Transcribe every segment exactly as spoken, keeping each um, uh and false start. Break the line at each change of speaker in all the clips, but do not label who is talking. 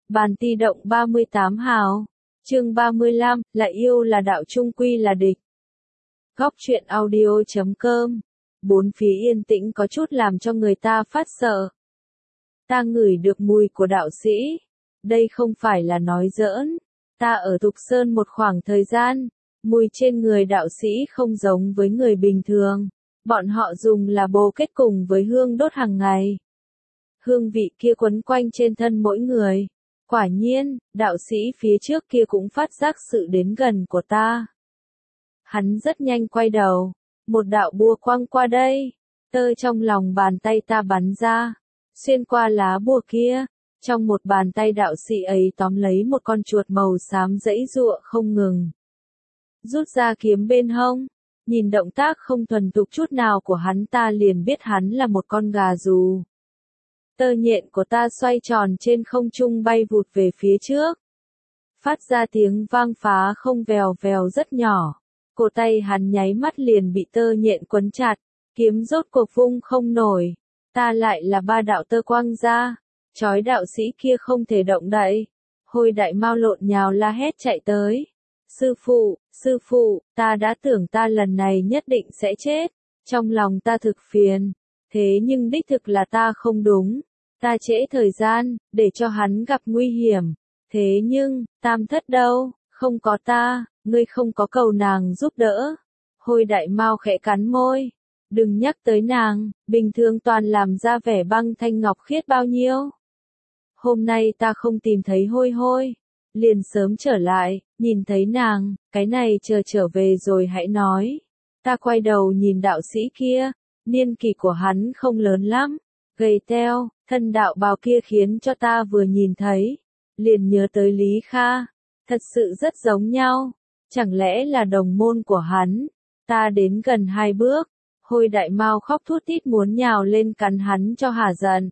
Bàn ti động ba mươi tám hào. Chương ba mươi lăm, là yêu là đạo chung quy là địch. Góc truyện audio chấm com. Bốn phía yên tĩnh có chút làm cho người ta phát sợ. Ta ngửi được mùi của đạo sĩ. Đây không phải là nói giỡn. Ta ở Thục Sơn một khoảng thời gian. Mùi trên người đạo sĩ không giống với người bình thường. Bọn họ dùng là bồ kết cùng với hương đốt hàng ngày. Hương vị kia quấn quanh trên thân mỗi người. Quả nhiên, đạo sĩ phía trước kia cũng phát giác sự đến gần của ta. Hắn rất nhanh quay đầu. Một đạo bùa quăng qua đây. Tơ trong lòng bàn tay ta bắn ra. Xuyên qua lá bùa kia. Trong một bàn tay đạo sĩ ấy tóm lấy một con chuột màu xám giãy giụa không ngừng. Rút ra kiếm bên hông. Nhìn động tác không thuần thục chút nào của hắn ta liền biết hắn là một con gà rù. Tơ nhện của ta xoay tròn trên không trung bay vụt về phía trước. Phát ra tiếng vang phá không vèo vèo rất nhỏ. Cổ tay hắn nháy mắt liền bị tơ nhện quấn chặt. Kiếm rốt cuộc vung không nổi. Ta lại là ba đạo tơ quăng ra. Chói đạo sĩ kia không thể động đậy. Hôi đại mao lộn nhào la hét chạy tới. Sư phụ, sư phụ, ta đã tưởng ta lần này nhất định sẽ chết. Trong lòng ta thực phiền. Thế nhưng đích thực là ta không đúng. Ta trễ thời gian, để cho hắn gặp nguy hiểm. Thế nhưng, tam thất đâu, không có ta, ngươi không có cầu nàng giúp đỡ. Hôi đại mao khẽ cắn môi. Đừng nhắc tới nàng, bình thường toàn làm ra vẻ băng thanh ngọc khiết bao nhiêu. Hôm nay ta không tìm thấy hôi hôi. Liền sớm trở lại, nhìn thấy nàng, cái này chờ trở về rồi hãy nói. Ta quay đầu nhìn đạo sĩ kia, niên kỷ của hắn không lớn lắm, gầy teo, thân đạo bào kia khiến cho ta vừa nhìn thấy, liền nhớ tới Lý Kha, thật sự rất giống nhau, chẳng lẽ là đồng môn của hắn. Ta đến gần hai bước, hôi đại mao khóc thút thít muốn nhào lên cắn hắn cho hả giận.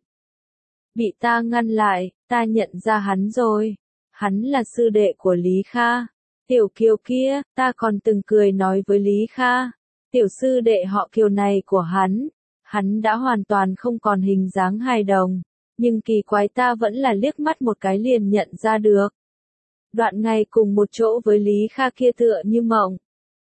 Bị ta ngăn lại, ta nhận ra hắn rồi. Hắn là sư đệ của Lý Kha. Tiểu Kiều kia, ta còn từng cười nói với Lý Kha. Tiểu sư đệ họ Kiều này của hắn. Hắn đã hoàn toàn không còn hình dáng hài đồng. Nhưng kỳ quái ta vẫn là liếc mắt một cái liền nhận ra được. Đoạn ngày cùng một chỗ với Lý Kha kia tựa như mộng.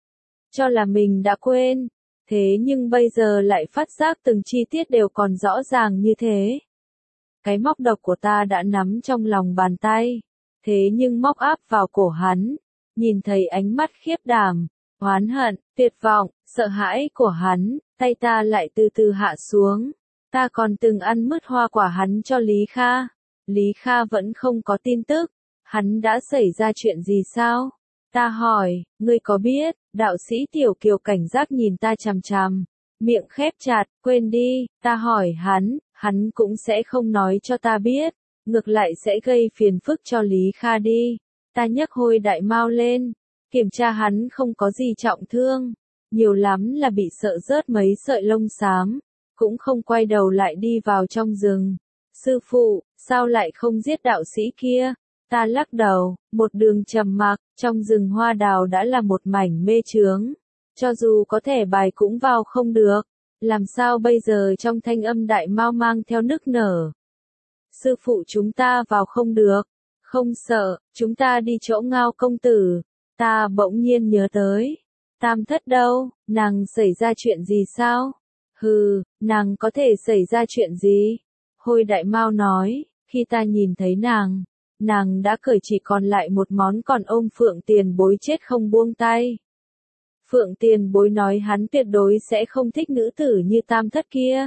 Cho là mình đã quên. Thế nhưng bây giờ lại phát giác từng chi tiết đều còn rõ ràng như thế. Cái móc độc của ta đã nắm trong lòng bàn tay. Thế nhưng móc áp vào cổ hắn, nhìn thấy ánh mắt khiếp đảm, oán hận, tuyệt vọng, sợ hãi của hắn, tay ta lại từ từ hạ xuống. Ta còn từng ăn mứt hoa quả hắn cho Lý Kha. Lý Kha vẫn không có tin tức. Hắn đã xảy ra chuyện gì sao? Ta hỏi, ngươi có biết? Đạo sĩ Tiểu Kiều cảnh giác nhìn ta chằm chằm, miệng khép chặt, quên đi. Ta hỏi hắn, hắn cũng sẽ không nói cho ta biết. Ngược lại sẽ gây phiền phức cho Lý Kha đi. Ta nhấc hôi đại mao lên, kiểm tra hắn không có gì trọng thương, nhiều lắm là bị sợ rớt mấy sợi lông xám, cũng không quay đầu lại đi vào trong rừng. Sư phụ, sao lại không giết đạo sĩ kia? Ta lắc đầu, một đường trầm mặc, trong rừng hoa đào đã là một mảnh mê chướng, cho dù có thẻ bài cũng vào không được, làm sao bây giờ? Trong thanh âm đại mao mang theo nức nở. Sư phụ chúng ta vào không được. Không sợ, chúng ta đi chỗ Ngao công tử. Ta bỗng nhiên nhớ tới. Tam thất đâu, nàng xảy ra chuyện gì sao? Hừ, nàng có thể xảy ra chuyện gì? Hôi đại mao nói, khi ta nhìn thấy nàng, nàng đã cởi chỉ còn lại một món còn ôm Phượng Tiền Bối chết không buông tay. Phượng Tiền Bối nói hắn tuyệt đối sẽ không thích nữ tử như tam thất kia.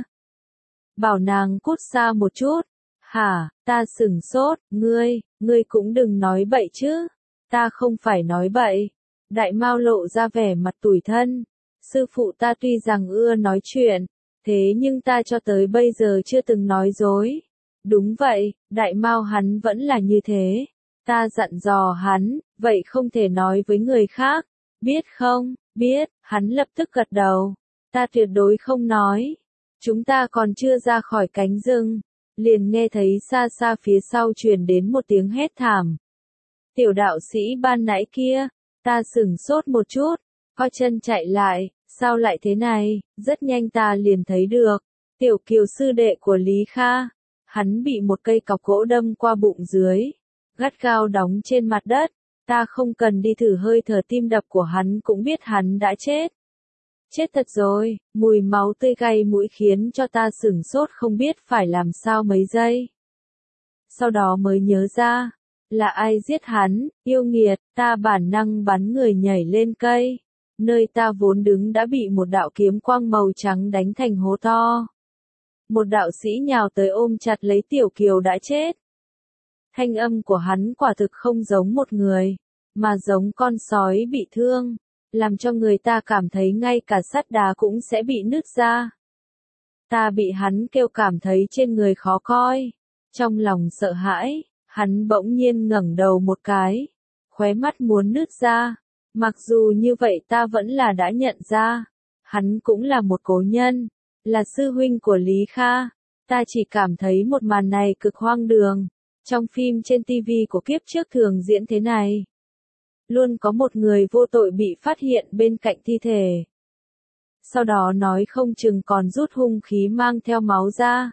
Bảo nàng cút xa một chút. Hả, ta sửng sốt, ngươi, ngươi cũng đừng nói bậy chứ. Ta không phải nói bậy. Đại mao lộ ra vẻ mặt tủi thân. Sư phụ ta tuy rằng ưa nói chuyện, thế nhưng ta cho tới bây giờ chưa từng nói dối. Đúng vậy, đại mao hắn vẫn là như thế. Ta dặn dò hắn, vậy không thể nói với người khác. Biết không, biết, hắn lập tức gật đầu. Ta tuyệt đối không nói. Chúng ta còn chưa ra khỏi cánh rừng. Liền nghe thấy xa xa phía sau truyền đến một tiếng hét thảm. Tiểu đạo sĩ ban nãy kia, ta sửng sốt một chút, co chân chạy lại, sao lại thế này? Rất nhanh ta liền thấy được, Tiểu Kiều sư đệ của Lý Kha, hắn bị một cây cọc gỗ đâm qua bụng dưới, gắt gao đóng trên mặt đất. Ta không cần đi thử hơi thở tim đập của hắn cũng biết hắn đã chết. Chết thật rồi, mùi máu tươi cay mũi khiến cho ta sửng sốt không biết phải làm sao mấy giây. Sau đó mới nhớ ra, là ai giết hắn, yêu nghiệt, ta bản năng bắn người nhảy lên cây. Nơi ta vốn đứng đã bị một đạo kiếm quang màu trắng đánh thành hố to. Một đạo sĩ nhào tới ôm chặt lấy Tiểu Kiều đã chết. Thanh âm của hắn quả thực không giống một người, mà giống con sói bị thương, làm cho người ta cảm thấy ngay cả sắt đá cũng sẽ bị nứt ra. Ta bị hắn kêu cảm thấy trên người khó coi, trong lòng sợ hãi, hắn bỗng nhiên ngẩng đầu một cái, khóe mắt muốn nứt ra. Mặc dù như vậy ta vẫn là đã nhận ra, hắn cũng là một cố nhân, là sư huynh của Lý Kha. Ta chỉ cảm thấy một màn này cực hoang đường, trong phim trên ti vi của kiếp trước thường diễn thế này. Luôn có một người vô tội bị phát hiện bên cạnh thi thể. Sau đó nói không chừng còn rút hung khí mang theo máu ra.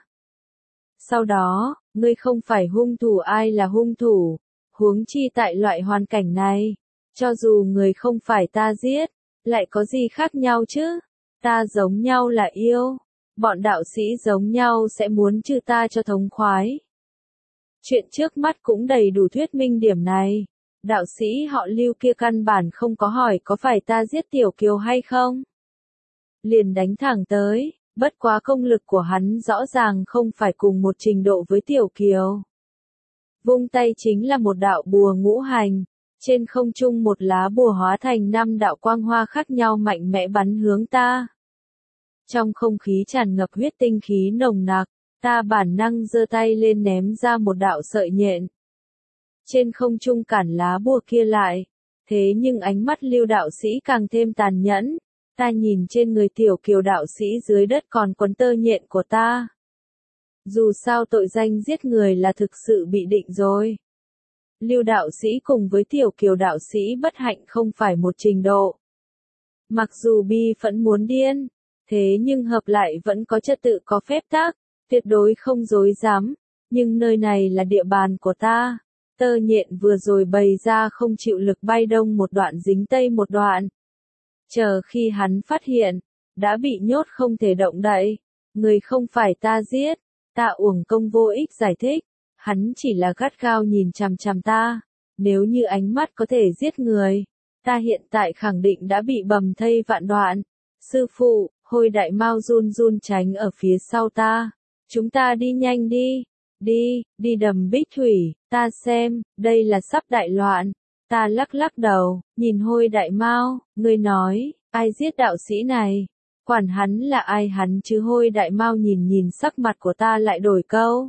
Sau đó, ngươi không phải hung thủ ai là hung thủ, huống chi tại loại hoàn cảnh này. Cho dù người không phải ta giết, lại có gì khác nhau chứ? Ta giống nhau là yêu, bọn đạo sĩ giống nhau sẽ muốn trừ ta cho thống khoái. Chuyện trước mắt cũng đầy đủ thuyết minh điểm này. Đạo sĩ họ Lưu kia căn bản không có hỏi có phải ta giết Tiểu Kiều hay không. Liền đánh thẳng tới, bất quá công lực của hắn rõ ràng không phải cùng một trình độ với Tiểu Kiều. Vung tay chính là một đạo bùa ngũ hành. Trên không trung một lá bùa hóa thành năm đạo quang hoa khác nhau mạnh mẽ bắn hướng ta. Trong không khí tràn ngập huyết tinh khí nồng nặc, ta bản năng giơ tay lên ném ra một đạo sợi nhện. Trên không trung cản lá bùa kia lại, thế nhưng ánh mắt Lưu đạo sĩ càng thêm tàn nhẫn. Ta nhìn trên người Tiểu Kiều đạo sĩ dưới đất còn quấn tơ nhện của ta. Dù sao tội danh giết người là thực sự bị định rồi. Lưu đạo sĩ cùng với Tiểu Kiều đạo sĩ bất hạnh không phải một trình độ. Mặc dù bi phẫn muốn điên, thế nhưng hợp lại vẫn có trật tự có phép tắc, tuyệt đối không dối dám, nhưng nơi này là địa bàn của ta. Tơ nhện vừa rồi bày ra không chịu lực bay đông một đoạn dính tây một đoạn. Chờ khi hắn phát hiện, đã bị nhốt không thể động đậy, người không phải ta giết, ta uổng công vô ích giải thích. Hắn chỉ là gắt gao nhìn chằm chằm ta, nếu như ánh mắt có thể giết người, ta hiện tại khẳng định đã bị bầm thây vạn đoạn. Sư phụ, Hôi Đại Mao run run tránh ở phía sau ta. Chúng ta đi nhanh đi, đi, đi đầm Bích Thủy, ta xem, đây là sắp đại loạn. Ta lắc lắc đầu, nhìn Hôi Đại Mao, ngươi nói, ai giết đạo sĩ này? Quản hắn là ai hắn chứ? Hôi Đại Mao nhìn nhìn sắc mặt của ta lại đổi câu.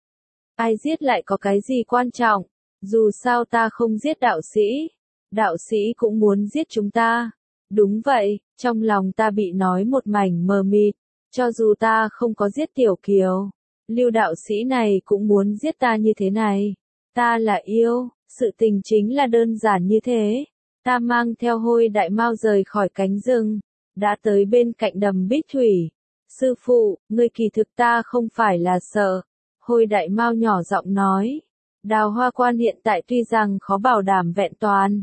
Ai giết lại có cái gì quan trọng, dù sao ta không giết đạo sĩ, đạo sĩ cũng muốn giết chúng ta. Đúng vậy, trong lòng ta bị nói một mảnh mờ mịt, cho dù ta không có giết Tiểu Kiều, Lưu đạo sĩ này cũng muốn giết ta như thế này. Ta là yêu, sự tình chính là đơn giản như thế. Ta mang theo Hôi Đại Mao rời khỏi cánh rừng, đã tới bên cạnh đầm Bích Thủy. Sư phụ, ngươi kỳ thực ta không phải là sợ. Hôi Đại Mao nhỏ giọng nói, Đào Hoa Quan hiện tại tuy rằng khó bảo đảm vẹn toàn.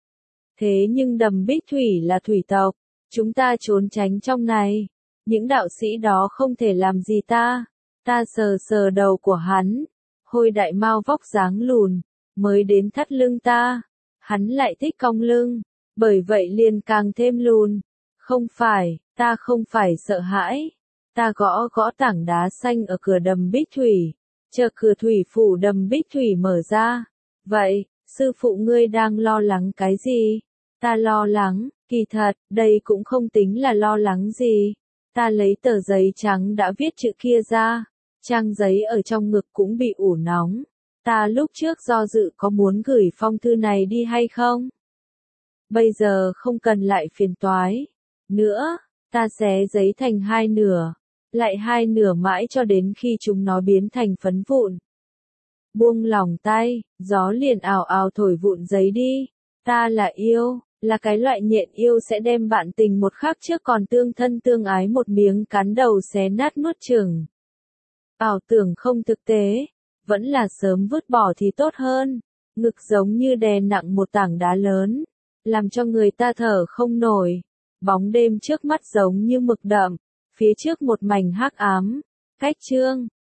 Thế nhưng đầm Bích Thủy là thủy tộc, chúng ta trốn tránh trong này. Những đạo sĩ đó không thể làm gì ta. Ta sờ sờ đầu của hắn. Hôi Đại Mao vóc dáng lùn, mới đến thắt lưng ta. Hắn lại thích cong lưng, bởi vậy liền càng thêm lùn. Không phải, ta không phải sợ hãi. Ta gõ gõ tảng đá xanh ở cửa đầm Bích Thủy, chờ cửa thủy phủ đầm Bích Thủy mở ra. Vậy, sư phụ ngươi đang lo lắng cái gì? Ta lo lắng, kỳ thật, đây cũng không tính là lo lắng gì. Ta lấy tờ giấy trắng đã viết chữ kia ra, trang giấy ở trong ngực cũng bị ủ nóng. Ta lúc trước do dự có muốn gửi phong thư này đi hay không? Bây giờ không cần lại phiền toái nữa, ta xé giấy thành hai nửa, lại hai nửa mãi cho đến khi chúng nó biến thành phấn vụn. Buông lỏng tay, gió liền ào ào thổi vụn giấy đi. Ta là yêu, là cái loại nhện yêu sẽ đem bạn tình một khắc trước còn tương thân tương ái một miếng cắn đầu xé nát nuốt chửng. Ảo tưởng không thực tế, vẫn là sớm vứt bỏ thì tốt hơn. ngực giống như đè nặng một tảng đá lớn, làm cho người ta thở không nổi. Bóng đêm trước mắt giống như mực đậm, phía trước một mảnh hắc ám. Cách chương